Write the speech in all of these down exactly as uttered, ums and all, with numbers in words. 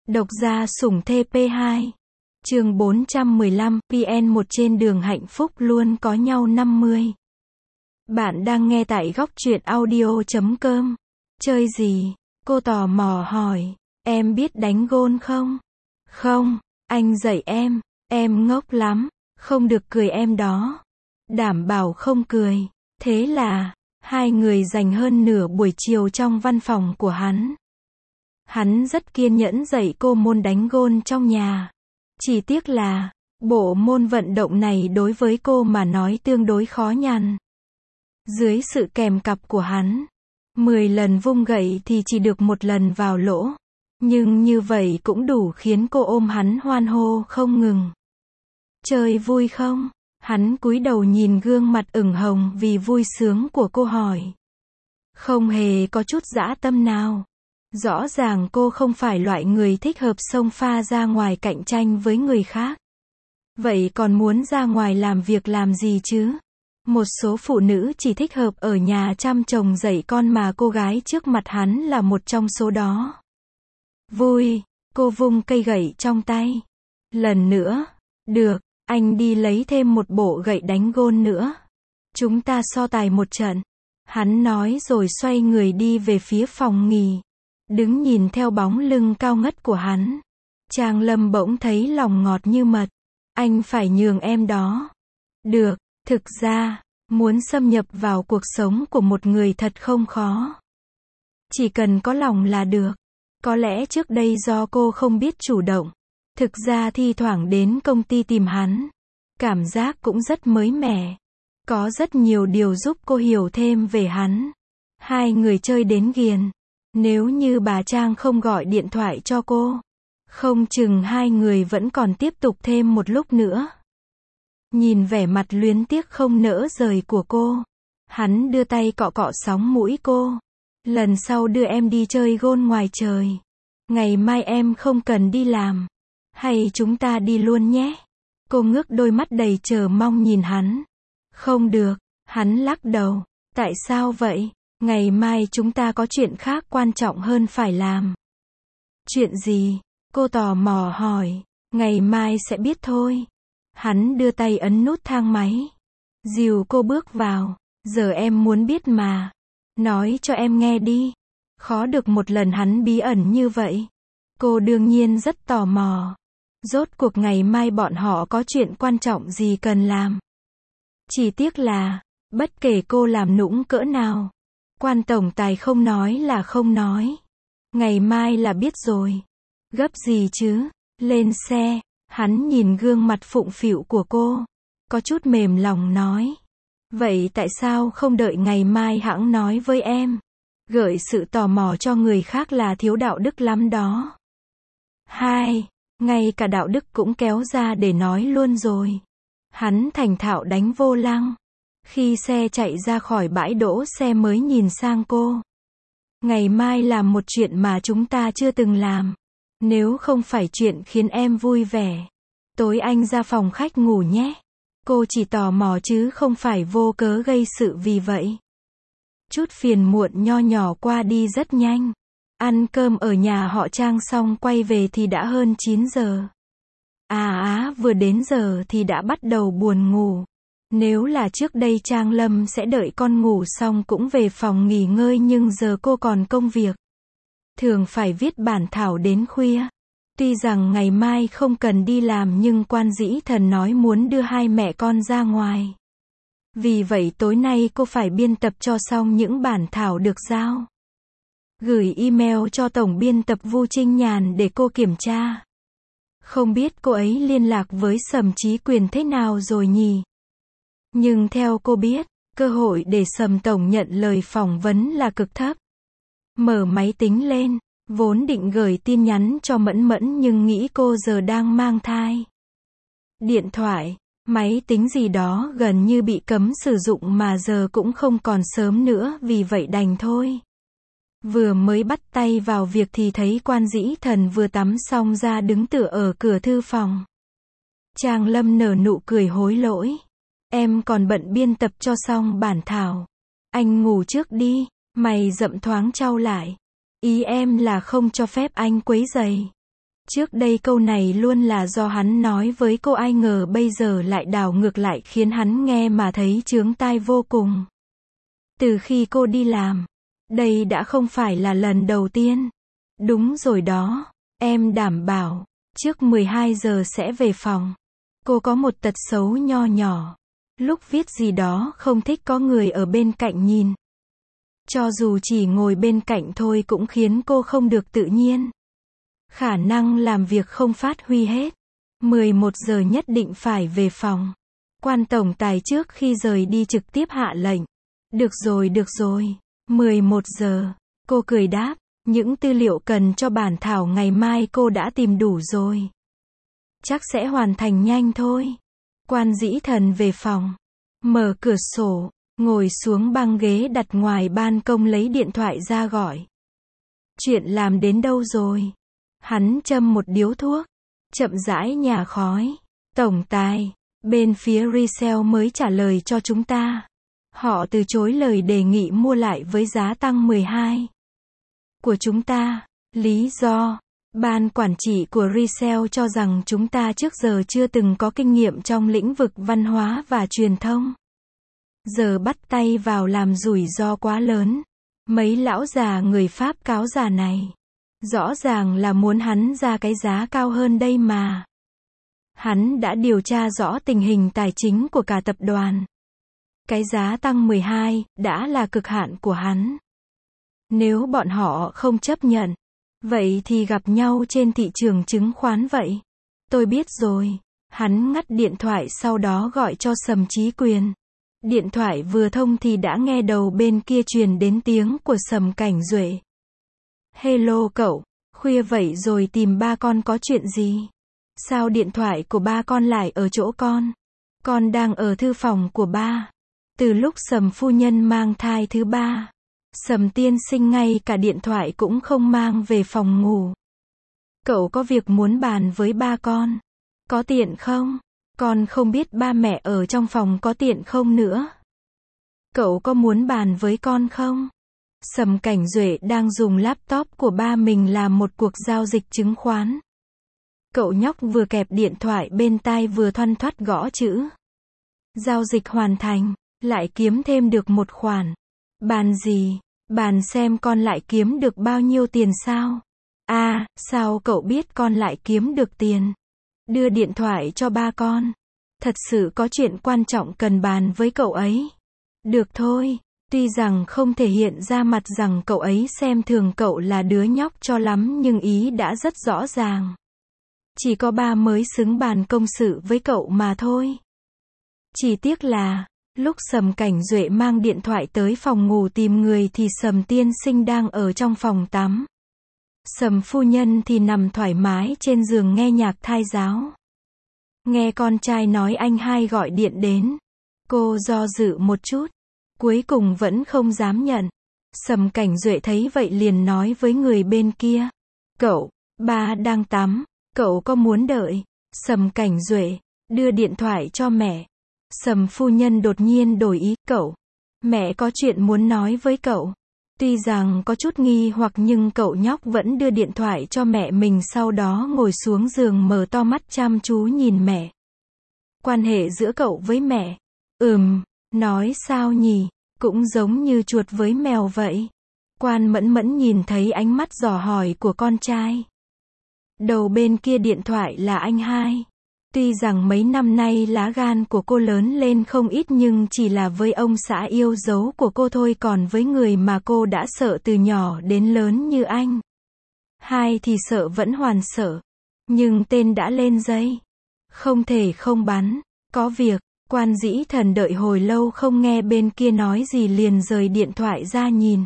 Độc gia sủng thê pê hai. Chương bốn trăm mười lăm, pê en một trên đường hạnh phúc luôn có nhau năm mươi. Bạn đang nghe tại góc truyện audio chấm com. Chơi gì? Cô tò mò hỏi. Em biết đánh gôn không? Không, anh dạy em. Em ngốc lắm. Không được cười em đó. Đảm bảo không cười. Thế là, hai người dành hơn nửa buổi chiều trong văn phòng của hắn. Hắn rất kiên nhẫn dạy cô môn đánh gôn trong nhà. Chỉ tiếc là, bộ môn vận động này đối với cô mà nói tương đối khó nhằn. Dưới sự kèm cặp của hắn, mười lần vung gậy thì chỉ được một lần vào lỗ. Nhưng như vậy cũng đủ khiến cô ôm hắn hoan hô không ngừng. Chơi vui không? Hắn cúi đầu nhìn gương mặt ửng hồng vì vui sướng của cô hỏi. Không hề có chút dã tâm nào. Rõ ràng cô không phải loại người thích hợp xông pha ra ngoài cạnh tranh với người khác. Vậy còn muốn ra ngoài làm việc làm gì chứ? Một số phụ nữ chỉ thích hợp ở nhà chăm chồng dạy con mà cô gái trước mặt hắn là một trong số đó. Vui, cô vung cây gậy trong tay. Lần nữa, được, anh đi lấy thêm một bộ gậy đánh gôn nữa. Chúng ta so tài một trận. Hắn nói rồi xoay người đi về phía phòng nghỉ. Đứng nhìn theo bóng lưng cao ngất của hắn. Trang Lâm bỗng thấy lòng ngọt như mật. Anh phải nhường em đó. Được, thực ra, muốn xâm nhập vào cuộc sống của một người thật không khó. Chỉ cần có lòng là được. Có lẽ trước đây do cô không biết chủ động. Thực ra thi thoảng đến công ty tìm hắn. Cảm giác cũng rất mới mẻ. Có rất nhiều điều giúp cô hiểu thêm về hắn. Hai người chơi đến ghiền. Nếu như bà Trang không gọi điện thoại cho cô, không chừng hai người vẫn còn tiếp tục thêm một lúc nữa. Nhìn vẻ mặt luyến tiếc không nỡ rời của cô, hắn đưa tay cọ cọ sóng mũi cô. Lần sau đưa em đi chơi gôn ngoài trời. Ngày mai em không cần đi làm. Hay chúng ta đi luôn nhé. Cô ngước đôi mắt đầy chờ mong nhìn hắn. Không được, hắn lắc đầu. Tại sao vậy? Ngày mai chúng ta có chuyện khác quan trọng hơn phải làm. Chuyện gì? Cô tò mò hỏi. Ngày mai sẽ biết thôi. Hắn đưa tay ấn nút thang máy. Dìu cô bước vào. Giờ em muốn biết mà. Nói cho em nghe đi. Khó được một lần hắn bí ẩn như vậy. Cô đương nhiên rất tò mò. Rốt cuộc ngày mai bọn họ có chuyện quan trọng gì cần làm. Chỉ tiếc là, bất kể cô làm nũng cỡ nào, quan tổng tài không nói là không nói. Ngày mai là biết rồi. Gấp gì chứ? Lên xe. Hắn nhìn gương mặt phụng phịu của cô. Có chút mềm lòng nói. Vậy tại sao không đợi ngày mai hẵng nói với em? Gợi sự tò mò cho người khác là thiếu đạo đức lắm đó. Hai. Ngay cả đạo đức cũng kéo ra để nói luôn rồi. Hắn thành thạo đánh vô lăng. Khi xe chạy ra khỏi bãi đỗ xe mới nhìn sang cô. Ngày mai làm một chuyện mà chúng ta chưa từng làm. Nếu không phải chuyện khiến em vui vẻ. Tối anh ra phòng khách ngủ nhé. Cô chỉ tò mò chứ không phải vô cớ gây sự vì vậy. Chút phiền muộn nho nhỏ qua đi rất nhanh. Ăn cơm ở nhà họ Trang xong quay về thì đã hơn chín giờ. À á, vừa đến giờ thì đã bắt đầu buồn ngủ. Nếu là trước đây Trang Lâm sẽ đợi con ngủ xong cũng về phòng nghỉ ngơi nhưng giờ cô còn công việc. Thường phải viết bản thảo đến khuya. Tuy rằng ngày mai không cần đi làm nhưng Quan Dĩ Thần nói muốn đưa hai mẹ con ra ngoài. Vì vậy tối nay cô phải biên tập cho xong những bản thảo được giao. Gửi email cho tổng biên tập Vu Trinh Nhàn để cô kiểm tra. Không biết cô ấy liên lạc với Sầm Chí Quyền thế nào rồi nhỉ? Nhưng theo cô biết, cơ hội để Sầm tổng nhận lời phỏng vấn là cực thấp. Mở máy tính lên, vốn định gửi tin nhắn cho Mẫn Mẫn nhưng nghĩ cô giờ đang mang thai. Điện thoại, máy tính gì đó gần như bị cấm sử dụng mà giờ cũng không còn sớm nữa vì vậy đành thôi. Vừa mới bắt tay vào việc thì thấy Quan Dĩ Thần vừa tắm xong ra đứng tựa ở cửa thư phòng. Trang Lâm nở nụ cười hối lỗi. Em còn bận biên tập cho xong bản thảo. Anh ngủ trước đi. Mày rậm thoáng chau lại. Ý em là không cho phép anh quấy rầy. Trước đây câu này luôn là do hắn nói với cô, ai ngờ bây giờ lại đảo ngược lại khiến hắn nghe mà thấy chướng tai vô cùng. Từ khi cô đi làm, đây đã không phải là lần đầu tiên. Đúng rồi đó, em đảm bảo, trước mười hai giờ sẽ về phòng. Cô có một tật xấu nho nhỏ. Lúc viết gì đó không thích có người ở bên cạnh nhìn. Cho dù chỉ ngồi bên cạnh thôi cũng khiến cô không được tự nhiên. Khả năng làm việc không phát huy hết. mười một giờ nhất định phải về phòng. Quan tổng tài trước khi rời đi trực tiếp hạ lệnh. Được rồi, được rồi. mười một giờ. Cô cười đáp, những tư liệu cần cho bản thảo ngày mai cô đã tìm đủ rồi. Chắc sẽ hoàn thành nhanh thôi. Quan Dĩ Thần về phòng. Mở cửa sổ, ngồi xuống băng ghế đặt ngoài ban công lấy điện thoại ra gọi. Chuyện làm đến đâu rồi? Hắn châm một điếu thuốc, chậm rãi nhả khói. Tổng tài, bên phía resale mới trả lời cho chúng ta. Họ từ chối lời đề nghị mua lại với giá tăng mười hai của chúng ta. Lý do, ban quản trị của resale cho rằng chúng ta trước giờ chưa từng có kinh nghiệm trong lĩnh vực văn hóa và truyền thông. Giờ bắt tay vào làm rủi ro quá lớn. Mấy lão già người Pháp cáo già này, rõ ràng là muốn hắn ra cái giá cao hơn đây mà. Hắn đã điều tra rõ tình hình tài chính của cả tập đoàn. Cái giá tăng mười hai, đã là cực hạn của hắn. Nếu bọn họ không chấp nhận, vậy thì gặp nhau trên thị trường chứng khoán vậy. Tôi biết rồi. Hắn ngắt điện thoại sau đó gọi cho Sầm Chí Quyền. Điện thoại vừa thông thì đã nghe đầu bên kia truyền đến tiếng của Sầm Cảnh Duệ. Hello cậu, khuya vậy rồi tìm ba con có chuyện gì? Sao điện thoại của ba con lại ở chỗ con? Con đang ở thư phòng của ba. Từ lúc Sầm phu nhân mang thai thứ ba, Sầm tiên sinh ngay cả điện thoại cũng không mang về phòng ngủ. Cậu có việc muốn bàn với ba con. Có tiện không? Con không biết ba mẹ ở trong phòng có tiện không nữa. Cậu có muốn bàn với con không? Sầm Cảnh Duệ đang dùng laptop của ba mình làm một cuộc giao dịch chứng khoán. Cậu nhóc vừa kẹp điện thoại bên tai vừa thoăn thoắt gõ chữ. Giao dịch hoàn thành, lại kiếm thêm được một khoản. Bàn gì? Bàn xem con lại kiếm được bao nhiêu tiền sao? À, sao cậu biết con lại kiếm được tiền? Đưa điện thoại cho ba con. Thật sự có chuyện quan trọng cần bàn với cậu ấy. Được thôi, tuy rằng không thể hiện ra mặt rằng cậu ấy xem thường cậu là đứa nhóc cho lắm nhưng ý đã rất rõ ràng. Chỉ có ba mới xứng bàn công sự với cậu mà thôi. Chỉ tiếc là, lúc Sầm Cảnh Duệ mang điện thoại tới phòng ngủ tìm người thì Sầm tiên sinh đang ở trong phòng tắm. Sầm phu nhân thì nằm thoải mái trên giường nghe nhạc thai giáo. Nghe con trai nói anh hai gọi điện đến. Cô do dự một chút. Cuối cùng vẫn không dám nhận. Sầm Cảnh Duệ thấy vậy liền nói với người bên kia. Cậu, ba đang tắm. Cậu có muốn đợi? Sầm Cảnh Duệ, đưa điện thoại cho mẹ. Sầm phu nhân đột nhiên đổi ý. Cậu, mẹ có chuyện muốn nói với cậu. Tuy rằng có chút nghi hoặc nhưng cậu nhóc vẫn đưa điện thoại cho mẹ mình sau đó ngồi xuống giường mở to mắt chăm chú nhìn mẹ. Quan hệ giữa cậu với mẹ? Ừm, nói sao nhỉ? Cũng giống như chuột với mèo vậy. Quan Mẫn Mẫn nhìn thấy ánh mắt dò hỏi của con trai. Đầu bên kia điện thoại là anh hai. Tuy rằng mấy năm nay lá gan của cô lớn lên không ít nhưng chỉ là với ông xã yêu dấu của cô thôi, còn với người mà cô đã sợ từ nhỏ đến lớn như anh hai thì sợ vẫn hoàn sợ. Nhưng tên đã lên dây. Không thể không bắn. Có việc. Quan Dĩ Thần đợi hồi lâu không nghe bên kia nói gì liền rời điện thoại ra nhìn.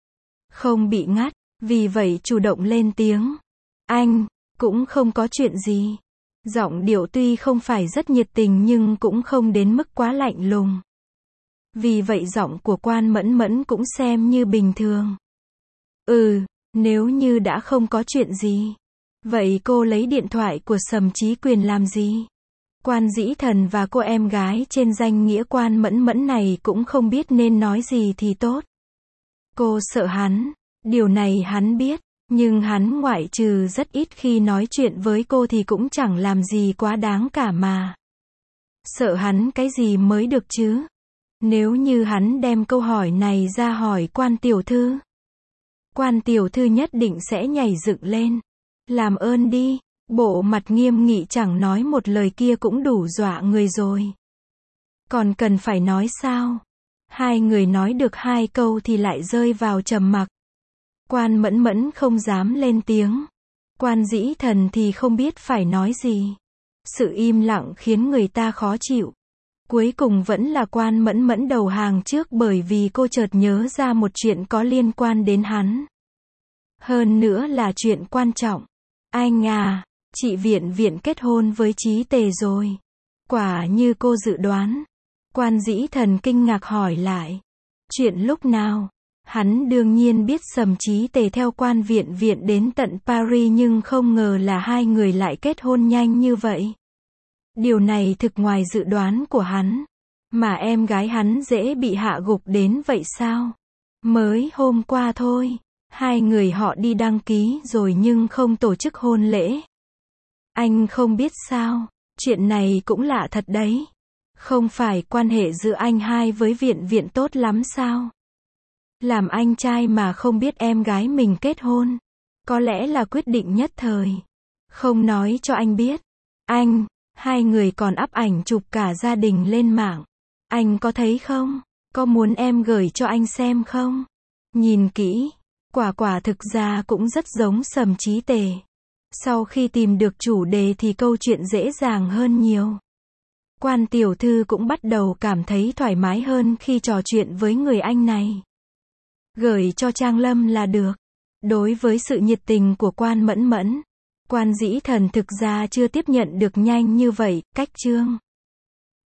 Không bị ngắt, vì vậy chủ động lên tiếng. Anh, cũng không có chuyện gì. Giọng điệu tuy không phải rất nhiệt tình nhưng cũng không đến mức quá lạnh lùng. Vì vậy giọng của Quan Mẫn Mẫn cũng xem như bình thường. Ừ, nếu như đã không có chuyện gì, vậy cô lấy điện thoại của Sầm Chí Quyền làm gì? Quan Dĩ Thần và cô em gái trên danh nghĩa Quan Mẫn Mẫn này cũng không biết nên nói gì thì tốt. Cô sợ hắn, điều này hắn biết, Nhưng hắn ngoại trừ rất ít khi nói chuyện với cô thì cũng chẳng làm gì quá đáng cả mà. Sợ hắn cái gì mới được chứ? Nếu như hắn đem câu hỏi này ra hỏi quan tiểu thư, quan tiểu thư nhất định sẽ nhảy dựng lên. Làm ơn đi, bộ mặt nghiêm nghị chẳng nói một lời kia cũng đủ dọa người rồi. Còn cần phải nói sao? Hai người nói được hai câu thì lại rơi vào trầm mặc. Quan Mẫn Mẫn không dám lên tiếng. Quan Dĩ Thần thì không biết phải nói gì. Sự im lặng khiến người ta khó chịu. Cuối cùng vẫn là Quan Mẫn Mẫn đầu hàng trước bởi vì cô chợt nhớ ra một chuyện có liên quan đến hắn. Hơn nữa là chuyện quan trọng. Anh à, chị Viện Viện kết hôn với Chí Tề rồi. Quả như cô dự đoán. Quan Dĩ Thần kinh ngạc hỏi lại. Chuyện lúc nào? Hắn đương nhiên biết Sầm Chí Tề theo Quan Viện Viện đến tận Paris nhưng không ngờ là hai người lại kết hôn nhanh như vậy. Điều này thực ngoài dự đoán của hắn. Mà em gái hắn dễ bị hạ gục đến vậy sao? Mới hôm qua thôi, hai người họ đi đăng ký rồi nhưng không tổ chức hôn lễ. Anh không biết sao? Chuyện này cũng lạ thật đấy. Không phải quan hệ giữa anh hai với Viện Viện tốt lắm sao? Làm anh trai mà không biết em gái mình kết hôn. Có lẽ là quyết định nhất thời. Không nói cho anh biết. Anh, hai người còn up ảnh chụp cả gia đình lên mạng. Anh có thấy không? Có muốn em gửi cho anh xem không? Nhìn kỹ, quả quả thực ra cũng rất giống Sầm Chí Tề. Sau khi tìm được chủ đề thì câu chuyện dễ dàng hơn nhiều. Quan tiểu thư cũng bắt đầu cảm thấy thoải mái hơn khi trò chuyện với người anh này. Gửi cho Trang Lâm là được. Đối với sự nhiệt tình của Quan Mẫn Mẫn, Quan Dĩ Thần thực ra chưa tiếp nhận được nhanh như vậy. Cách chương